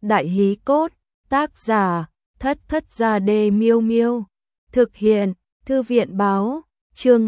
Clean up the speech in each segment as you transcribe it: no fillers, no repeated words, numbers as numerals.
Đại hí cốt, tác giả, Thất Thất Gia Đê Miêu Miêu. Thực hiện, Thư viện báo, chương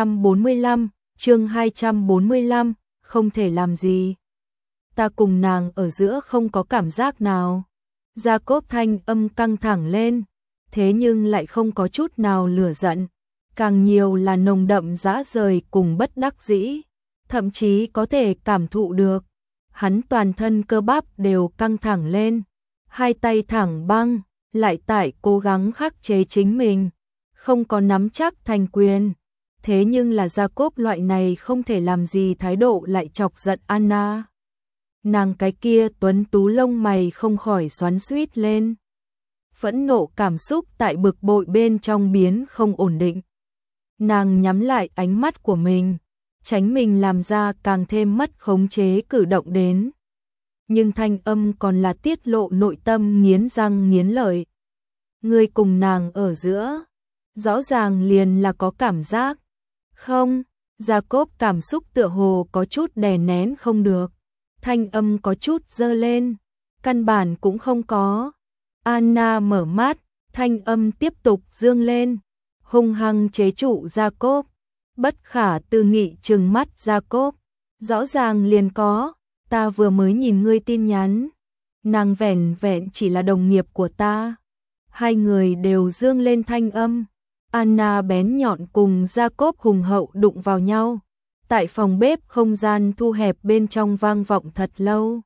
245, không thể làm gì. Ta cùng nàng ở giữa không có cảm giác nào. Jacob thanh âm căng thẳng lên, thế nhưng lại không có chút nào lửa giận, càng nhiều là nồng đậm dã rời cùng bất đắc dĩ, thậm chí có thể cảm thụ được. Hắn toàn thân cơ bắp đều căng thẳng lên, hai tay thẳng băng, lại tại cố gắng khắc chế chính mình, không có nắm chắc thành quyền. Thế nhưng là Jacob loại này không thể làm gì thái độ lại chọc giận Anna. Nàng cái kia tuấn tú lông mày không khỏi xoắn xuýt lên. Phẫn nộ cảm xúc tại bực bội bên trong biến không ổn định. Nàng nhắm lại ánh mắt của mình, tránh mình làm ra càng thêm mất khống chế cử động đến. Nhưng thanh âm còn là tiết lộ nội tâm nghiến răng nghiến lợi. Người cùng nàng ở giữa, rõ ràng liền là có cảm giác. Không, Jacob cảm xúc tựa hồ có chút đè nén không được. Thanh âm có chút dơ lên, căn bản cũng không có. Anna mở mắt, thanh âm tiếp tục dương lên, hung hăng chế trụ Jacob. Bất khả tư nghị trừng mắt Jacob, rõ ràng liền có, ta vừa mới nhìn ngươi tin nhắn. Nàng vẻn vẹn chỉ là đồng nghiệp của ta. Hai người đều dương lên thanh âm. Anna bén nhọn cùng Jacob hùng hậu đụng vào nhau. Tại phòng bếp không gian thu hẹp bên trong vang vọng thật lâu.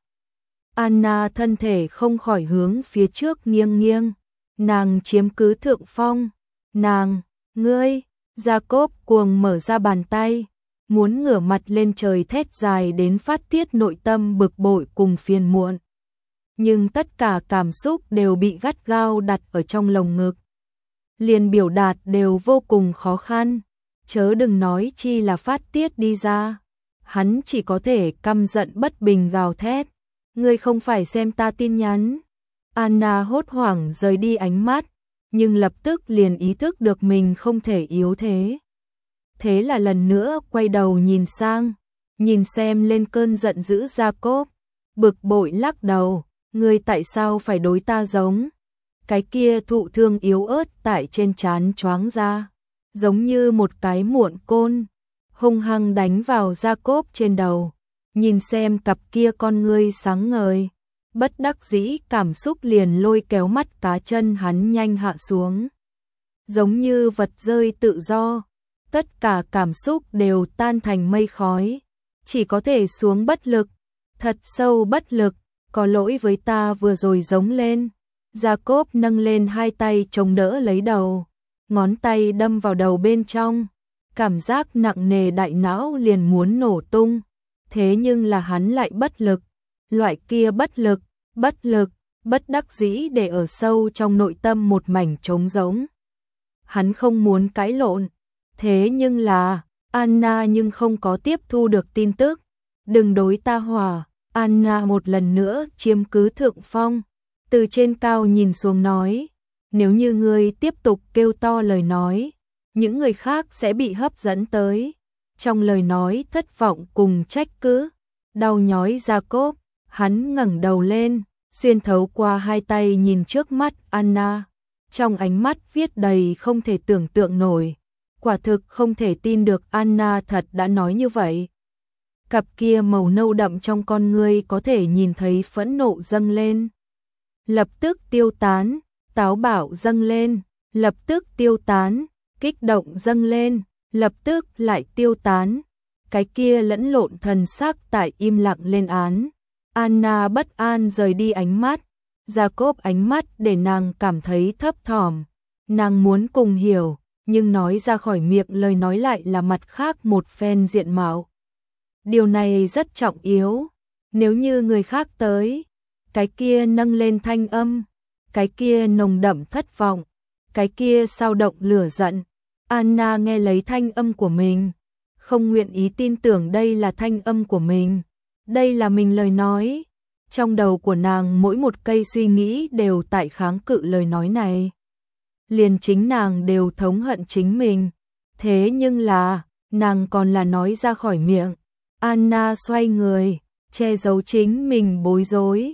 Anna thân thể không khỏi hướng phía trước nghiêng nghiêng. Nàng chiếm cứ thượng phong. Nàng, ngươi, Jacob cuồng mở ra bàn tay. Muốn ngửa mặt lên trời thét dài đến phát tiết nội tâm bực bội cùng phiền muộn. Nhưng tất cả cảm xúc đều bị gắt gao đặt ở trong lồng ngực. Liền biểu đạt đều vô cùng khó khăn. Chớ đừng nói chi là phát tiết đi ra. Hắn chỉ có thể căm giận bất bình gào thét. Ngươi không phải xem ta tin nhắn. Anna hốt hoảng rời đi ánh mắt, nhưng lập tức liền ý thức được mình không thể yếu thế. Thế là lần nữa quay đầu nhìn sang, nhìn xem lên cơn giận dữ Jacob, bực bội lắc đầu, ngươi tại sao phải đối ta giống? Cái kia thụ thương yếu ớt tại trên trán choáng ra, giống như một cái muộn côn, hung hăng đánh vào Jacob trên đầu. Nhìn xem cặp kia con ngươi sáng ngời, bất đắc dĩ cảm xúc liền lôi kéo mắt cá chân hắn nhanh hạ xuống. Giống như vật rơi tự do, tất cả cảm xúc đều tan thành mây khói, chỉ có thể xuống bất lực, thật sâu bất lực, có lỗi với ta vừa rồi giống lên. Jacob nâng lên hai tay chống đỡ lấy đầu, ngón tay đâm vào đầu bên trong, cảm giác nặng nề đại não liền muốn nổ tung. Thế nhưng là hắn lại bất lực, loại kia bất lực, bất đắc dĩ để ở sâu trong nội tâm một mảnh trống rỗng. Hắn không muốn cãi lộn, thế nhưng là, Anna nhưng không có tiếp thu được tin tức. Đừng đối ta hỏa, Anna một lần nữa chiếm cứ thượng phong, từ trên cao nhìn xuống nói, nếu như ngươi tiếp tục kêu to lời nói, những người khác sẽ bị hấp dẫn tới. Trong lời nói thất vọng cùng trách cứ, đau nhói Jacob, hắn ngẩng đầu lên, xuyên thấu qua hai tay nhìn trước mắt Anna, trong ánh mắt viết đầy không thể tưởng tượng nổi, quả thực không thể tin được Anna thật đã nói như vậy. Cặp kia màu nâu đậm trong con ngươi có thể nhìn thấy phẫn nộ dâng lên, lập tức tiêu tán, táo bạo dâng lên, lập tức tiêu tán, kích động dâng lên, lập tức lại tiêu tán. Cái kia lẫn lộn thần sắc tại im lặng lên án. Anna bất an rời đi ánh mắt. Jacob ánh mắt để nàng cảm thấy thấp thỏm. Nàng muốn cùng hiểu, nhưng nói ra khỏi miệng lời nói lại là mặt khác một phen diện mạo. Điều này rất trọng yếu. Nếu như người khác tới, cái kia nâng lên thanh âm, cái kia nồng đậm thất vọng, cái kia sao động lửa giận. Anna nghe lấy thanh âm của mình, không nguyện ý tin tưởng đây là thanh âm của mình, đây là mình lời nói. Trong đầu của nàng mỗi một cây suy nghĩ đều tại kháng cự lời nói này. Liền chính nàng đều thống hận chính mình, thế nhưng là, nàng còn là nói ra khỏi miệng. Anna xoay người, che giấu chính mình bối rối.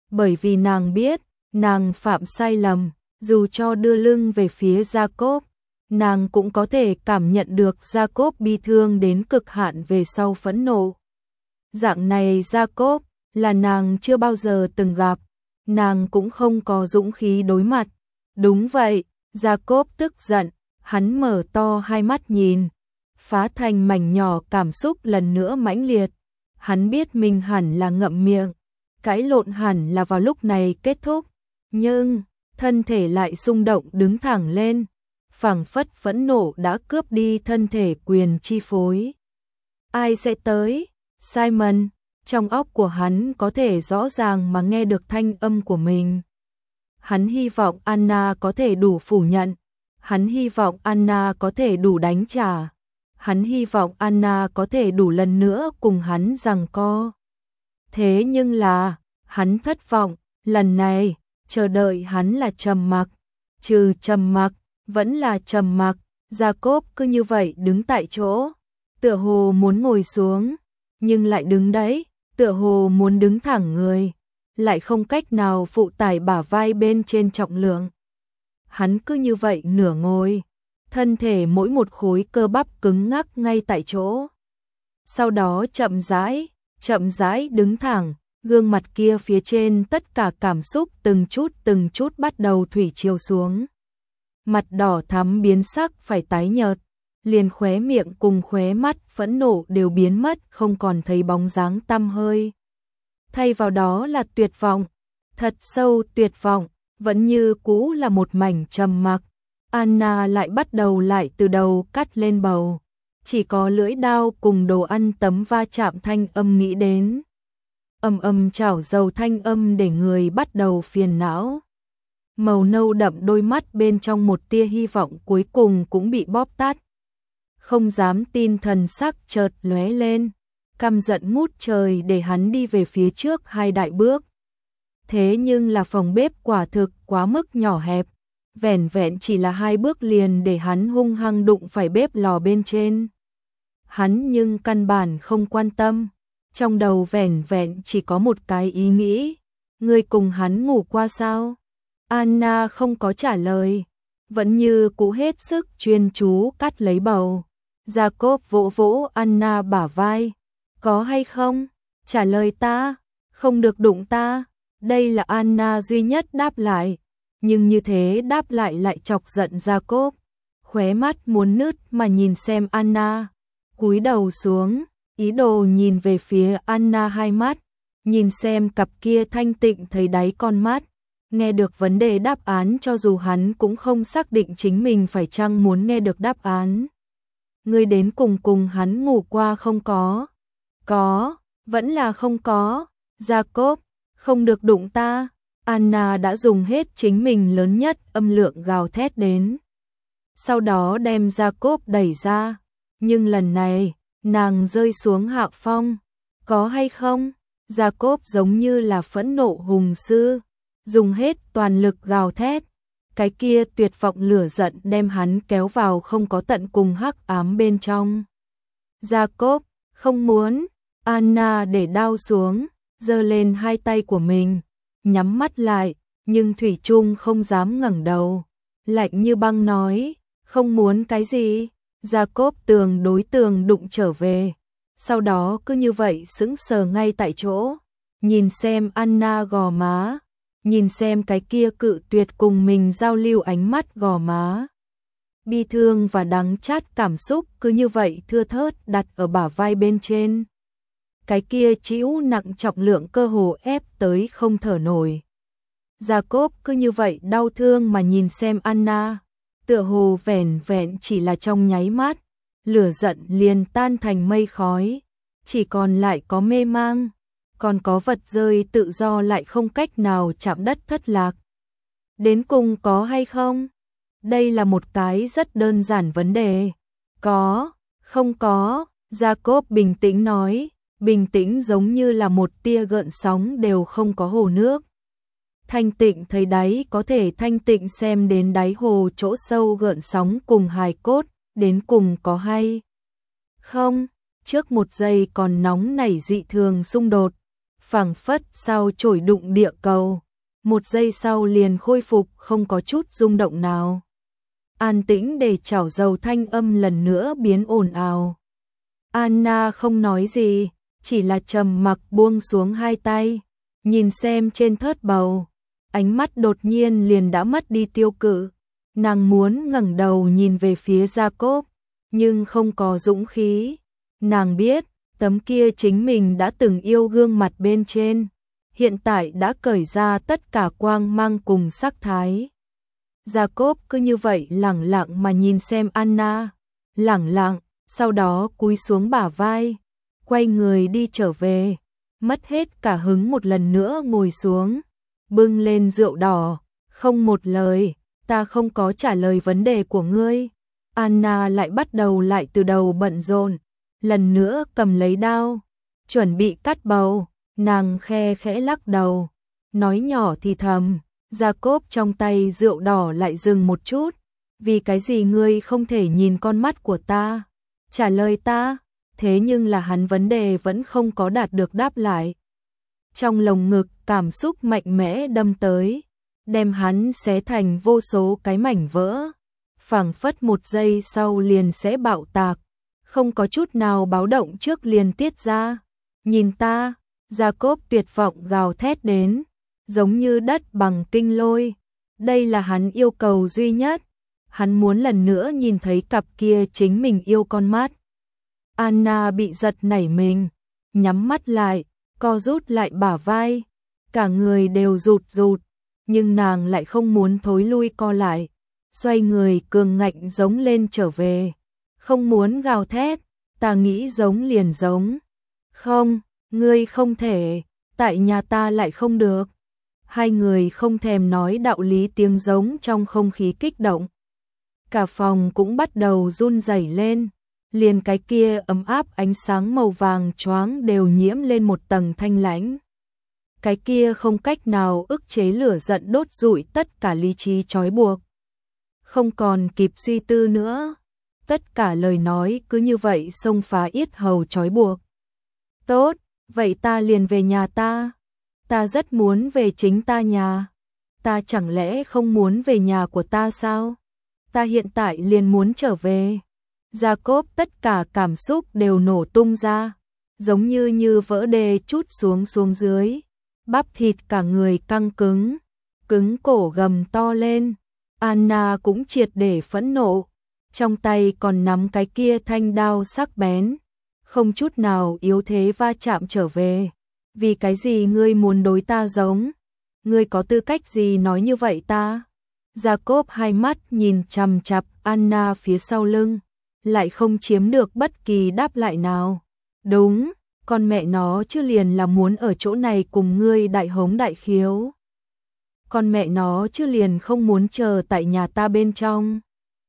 bởi vì nàng biết, nàng phạm sai lầm, dù cho đưa lưng về phía Jacob, nàng cũng có thể cảm nhận được Jacob bi thương đến cực hạn về sau phẫn nộ. Dạng này Jacob là nàng chưa bao giờ từng gặp, nàng cũng không có dũng khí đối mặt. Đúng vậy, Jacob tức giận, hắn mở to hai mắt nhìn, phá thành mảnh nhỏ, cảm xúc lần nữa mãnh liệt. Hắn biết mình hẳn là ngậm miệng, cãi lộn hẳn là vào lúc này kết thúc, nhưng thân thể lại xung động đứng thẳng lên, phảng phất phẫn nộ đã cướp đi thân thể quyền chi phối. Ai sẽ tới? Simon, trong óc của hắn có thể rõ ràng mà nghe được thanh âm của mình. Hắn hy vọng Anna có thể đủ phủ nhận, hắn hy vọng Anna có thể đủ đánh trả, hắn hy vọng Anna có thể đủ lần nữa cùng hắn giằng co. Thế nhưng là, hắn thất vọng, lần này, chờ đợi hắn là trầm mặc, trừ trầm mặc, vẫn là trầm mặc. Jacob cứ như vậy đứng tại chỗ, tựa hồ muốn ngồi xuống, nhưng lại đứng đấy, tựa hồ muốn đứng thẳng người, lại không cách nào phụ tải bả vai bên trên trọng lượng. Hắn cứ như vậy nửa ngồi, thân thể mỗi một khối cơ bắp cứng ngắc ngay tại chỗ. Sau đó chậm rãi đứng thẳng, gương mặt kia phía trên tất cả cảm xúc từng chút bắt đầu thủy triều xuống. Mặt đỏ thắm biến sắc phải tái nhợt, liền khóe miệng cùng khóe mắt phẫn nộ đều biến mất, không còn thấy bóng dáng tăm hơi. Thay vào đó là tuyệt vọng, thật sâu tuyệt vọng, vẫn như cũ là một mảnh trầm mặc. Anna lại bắt đầu lại từ đầu cắt lên bầu, chỉ có lưỡi dao cùng đồ ăn tấm va chạm thanh âm nghĩ đến. Ầm chảo dầu thanh âm để người bắt đầu phiền não. Màu nâu đậm đôi mắt bên trong một tia hy vọng cuối cùng cũng bị bóp tắt. Không dám tin thần sắc chợt lóe lên, căm giận ngút trời để hắn đi về phía trước hai đại bước. Thế nhưng là phòng bếp quả thực quá mức nhỏ hẹp, vẻn vẹn chỉ là hai bước liền để hắn hung hăng đụng phải bếp lò bên trên. Hắn nhưng căn bản không quan tâm, trong đầu vẻn vẹn chỉ có một cái ý nghĩ, người cùng hắn ngủ qua sao? Anna không có trả lời, vẫn như cũ hết sức chuyên chú cắt lấy bầu. Jacob vỗ vỗ Anna bả vai, có hay không? Trả lời ta, không được đụng ta. Đây là Anna duy nhất đáp lại, nhưng như thế đáp lại chọc giận Jacob. Khóe mắt muốn nứt mà nhìn xem Anna, cúi đầu xuống, ý đồ nhìn về phía Anna hai mắt, nhìn xem cặp kia thanh tịnh thấy đáy con mắt. Nghe được vấn đề đáp án cho dù hắn cũng không xác định chính mình phải chăng muốn nghe được đáp án. Ngươi đến cùng hắn ngủ qua không có? Có, vẫn là không có. Jacob, không được đụng ta. Anna đã dùng hết chính mình lớn nhất âm lượng gào thét đến. Sau đó đem Jacob đẩy ra. Nhưng lần này, nàng rơi xuống hạ phong. Có hay không? Jacob giống như là phẫn nộ hùng sư, dùng hết toàn lực gào thét. Cái kia tuyệt vọng lửa giận đem hắn kéo vào không có tận cùng hắc ám bên trong. Jacob, không muốn. Anna để đao xuống, giơ lên hai tay của mình, nhắm mắt lại, nhưng thủy chung không dám ngẩng đầu. Lạnh như băng nói, không muốn cái gì? Jacob tường đối tường đụng trở về, sau đó cứ như vậy sững sờ ngay tại chỗ, nhìn xem Anna gò má, nhìn xem cái kia cự tuyệt cùng mình giao lưu ánh mắt gò má. Bi thương và đắng chát cảm xúc cứ như vậy thưa thớt đặt ở bả vai bên trên. Cái kia chịu nặng trọng lượng cơ hồ ép tới không thở nổi. Jacob cứ như vậy đau thương mà nhìn xem Anna, tựa hồ vẻn vẹn chỉ là trong nháy mắt, lửa giận liền tan thành mây khói, chỉ còn lại có mê mang, còn có vật rơi tự do lại không cách nào chạm đất thất lạc. Đến cùng có hay không? Đây là một cái rất đơn giản vấn đề. Có, không có, Jacob bình tĩnh nói, bình tĩnh giống như là một tia gợn sóng đều không có hồ nước. Thanh tịnh thấy đáy có thể thanh tịnh xem đến đáy hồ chỗ sâu gợn sóng cùng hài cốt, đến cùng có hay không? Trước một giây còn nóng nảy dị thường xung đột, phảng phất sao chổi đụng địa cầu. Một giây sau liền khôi phục không có chút rung động nào. An tĩnh để chảo dầu thanh âm lần nữa biến ồn ào. Anna không nói gì, chỉ là trầm mặc buông xuống hai tay, nhìn xem trên thớt bầu, ánh mắt đột nhiên liền đã mất đi tiêu cự. Nàng muốn ngẩng đầu nhìn về phía Jacob, nhưng không có dũng khí. Nàng biết, tấm kia chính mình đã từng yêu gương mặt bên trên, hiện tại đã cởi ra tất cả quang mang cùng sắc thái. Jacob cứ như vậy lẳng lặng mà nhìn xem Anna, lẳng lặng, sau đó cúi xuống bả vai, quay người đi trở về, mất hết cả hứng một lần nữa ngồi xuống, bưng lên rượu đỏ, không một lời, ta không có trả lời vấn đề của ngươi. Anna lại bắt đầu lại từ đầu bận rộn, lần nữa cầm lấy đao, chuẩn bị cắt bầu, nàng khe khẽ lắc đầu, nói nhỏ thì thầm. Jacob trong tay rượu đỏ lại dừng một chút, vì cái gì ngươi không thể nhìn con mắt của ta, trả lời ta, thế nhưng là hắn vấn đề vẫn không có đạt được đáp lại. Trong lồng ngực cảm xúc mạnh mẽ đâm tới, đem hắn xé thành vô số cái mảnh vỡ, phảng phất một giây sau liền sẽ bạo tạc, không có chút nào báo động trước liền tiết ra. Nhìn ta, Jacob tuyệt vọng gào thét đến, giống như đất bằng kinh lôi. Đây là hắn yêu cầu duy nhất. Hắn muốn lần nữa nhìn thấy cặp kia chính mình yêu con mắt. Anna bị giật nảy mình, nhắm mắt lại, co rút lại bả vai, cả người đều rụt rụt, nhưng nàng lại không muốn thối lui co lại, xoay người cường ngạnh giống lên trở về, không muốn gào thét, ta nghĩ giống liền giống. Không, ngươi không thể, tại nhà ta lại không được. Hai người không thèm nói đạo lý, tiếng giống trong không khí kích động. Cả phòng cũng bắt đầu run rẩy lên, liền cái kia ấm áp ánh sáng màu vàng choáng đều nhiễm lên một tầng thanh lãnh. Cái kia không cách nào ức chế lửa giận đốt rụi tất cả lý trí trói buộc. Không còn kịp suy tư nữa, tất cả lời nói cứ như vậy xông phá yết hầu trói buộc. Tốt, vậy ta liền về nhà ta. Ta rất muốn về chính ta nhà. Ta chẳng lẽ không muốn về nhà của ta sao? Ta hiện tại liền muốn trở về. Jacob tất cả cảm xúc đều nổ tung ra, giống như vỡ đê trút xuống dưới. Bắp thịt cả người căng cứng, cứng cổ gầm to lên. Anna cũng triệt để phẫn nộ, trong tay còn nắm cái kia thanh đao sắc bén, không chút nào yếu thế va chạm trở về. Vì cái gì ngươi muốn đối ta giống? Ngươi có tư cách gì nói như vậy ta? Jacob hai mắt nhìn chằm chằm Anna phía sau lưng, lại không chiếm được bất kỳ đáp lại nào. Đúng, con mẹ nó chứ liền là muốn ở chỗ này cùng ngươi đại hống đại khiếu. Con mẹ nó chứ liền không muốn chờ tại nhà ta bên trong.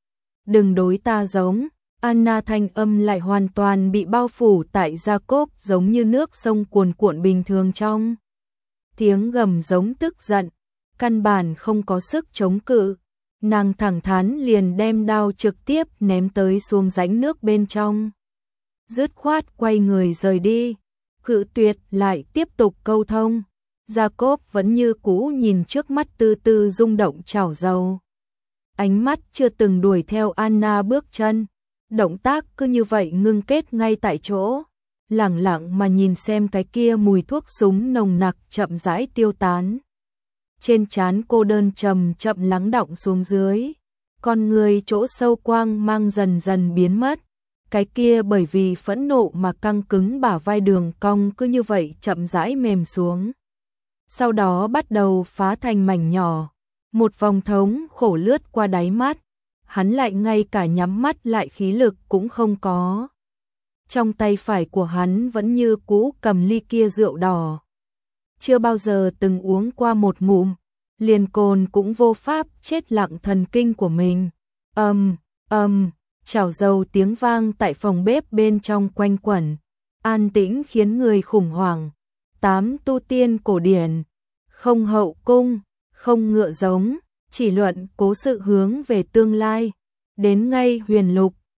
Đừng đối ta giống. Anna thanh âm lại hoàn toàn bị bao phủ tại Jacob, giống như nước sông cuồn cuộn bình thường trong. Tiếng gầm giống tức giận, căn bản không có sức chống cự. Nàng thẳng thắn liền đem đao trực tiếp ném tới xuống rãnh nước bên trong. Dứt khoát quay người rời đi, cự tuyệt lại tiếp tục câu thông. Jacob vẫn như cũ nhìn trước mắt từ từ rung động chảo dầu. Ánh mắt chưa từng đuổi theo Anna bước chân. Động tác cứ như vậy ngưng kết ngay tại chỗ, lẳng lặng mà nhìn xem cái kia mùi thuốc súng nồng nặc chậm rãi tiêu tán. Trên trán cô đơn chậm lắng đọng xuống dưới, con người chỗ sâu quang mang dần dần biến mất. Cái kia bởi vì phẫn nộ mà căng cứng bả vai đường cong cứ như vậy chậm rãi mềm xuống. Sau đó bắt đầu phá thành mảnh nhỏ, một vòng thống khổ lướt qua đáy mắt. Hắn lại ngay cả nhắm mắt lại khí lực cũng không có. Trong tay phải của hắn vẫn như cũ cầm ly kia rượu đỏ. Chưa bao giờ từng uống qua một ngụm, liền cồn cũng vô pháp chết lặng thần kinh của mình. Chảo dầu tiếng vang tại phòng bếp bên trong quanh quẩn, an tĩnh khiến người khủng hoảng. 8 tu tiên cổ điển, không hậu cung, không ngựa giống. Chỉ luận cố sự hướng về tương lai, đến ngay huyền lục,